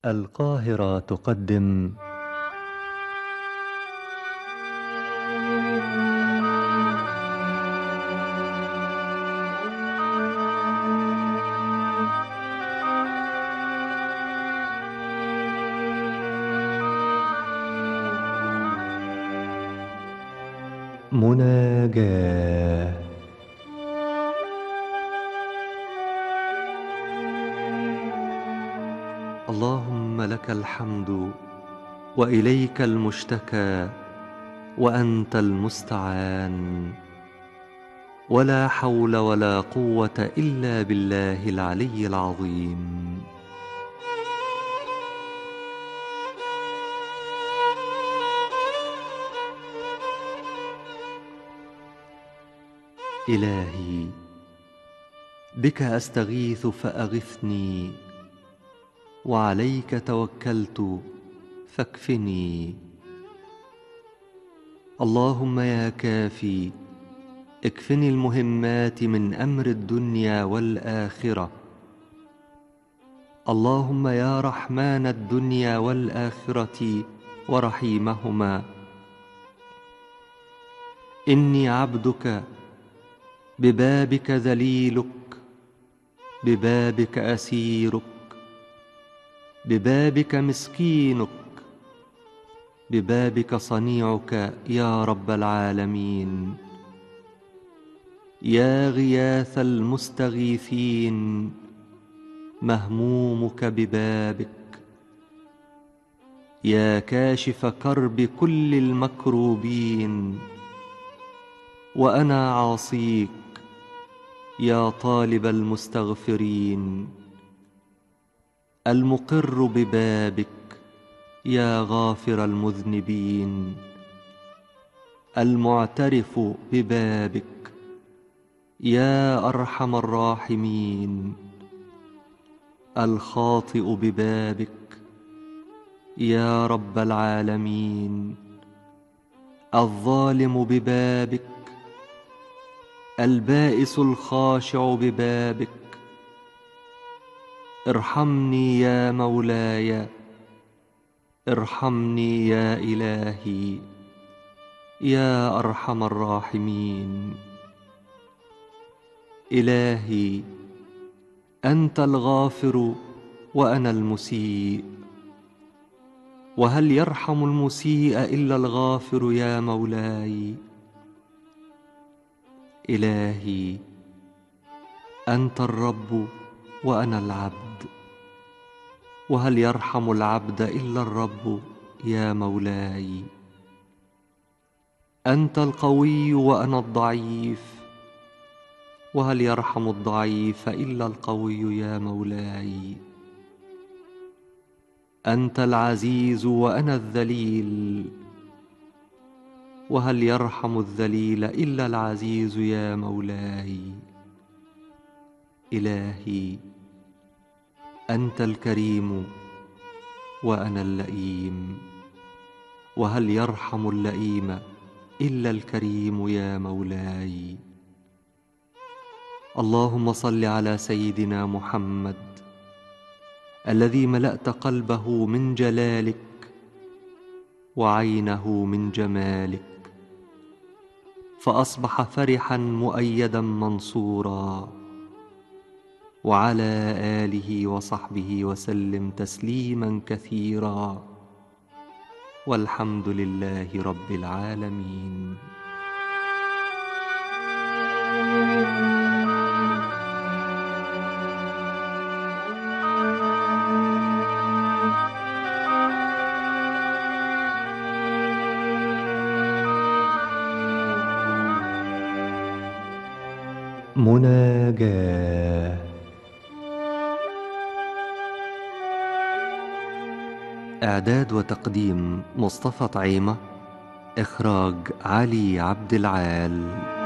القاهرة تقدم مناجاة. اللهم لك الحمد وإليك المشتكى وأنت المستعان، ولا حول ولا قوة إلا بالله العلي العظيم. إلهي بك أستغيث فأغثني، وعليك توكلت فاكفني. اللهم يا كافي اكفني المهمات من أمر الدنيا والآخرة. اللهم يا رحمن الدنيا والآخرة ورحيمهما، إني عبدك ببابك ذليلك، ببابك أسيرك، ببابك مسكينك، ببابك صنيعك يا رب العالمين. يا غياث المستغيثين مهمومك ببابك، يا كاشف كرب كل المكروبين، وأنا عاصيك يا طالب المستغفرين. المقر ببابك يا غافر المذنبين، المعترف ببابك يا أرحم الراحمين، الخاطئ ببابك يا رب العالمين، الظالم ببابك، البائس الخاشع ببابك. ارحمني يا مولاي، ارحمني يا إلهي يا أرحم الراحمين. إلهي أنت الغافر وأنا المسيء، وهل يرحم المسيء إلا الغافر يا مولاي؟ إلهي أنت الرب وأنا العبد، وهل يرحم العبد إلا الرب يا مولاي؟ أنت القوي وأنا الضعيف، وهل يرحم الضعيف إلا القوي يا مولاي؟ أنت العزيز وأنا الذليل، وهل يرحم الذليل إلا العزيز يا مولاي؟ إلهي أنت الكريم وأنا اللئيم، وهل يرحم اللئيم إلا الكريم يا مولاي؟ اللهم صل على سيدنا محمد الذي ملأت قلبه من جلالك وعينه من جمالك، فأصبح فرحا مؤيدا منصورا، وعلى آله وصحبه وسلم تسليما كثيرا، والحمد لله رب العالمين. مناجاة. إعداد وتقديم مصطفى طعيمة، إخراج علي عبد العال.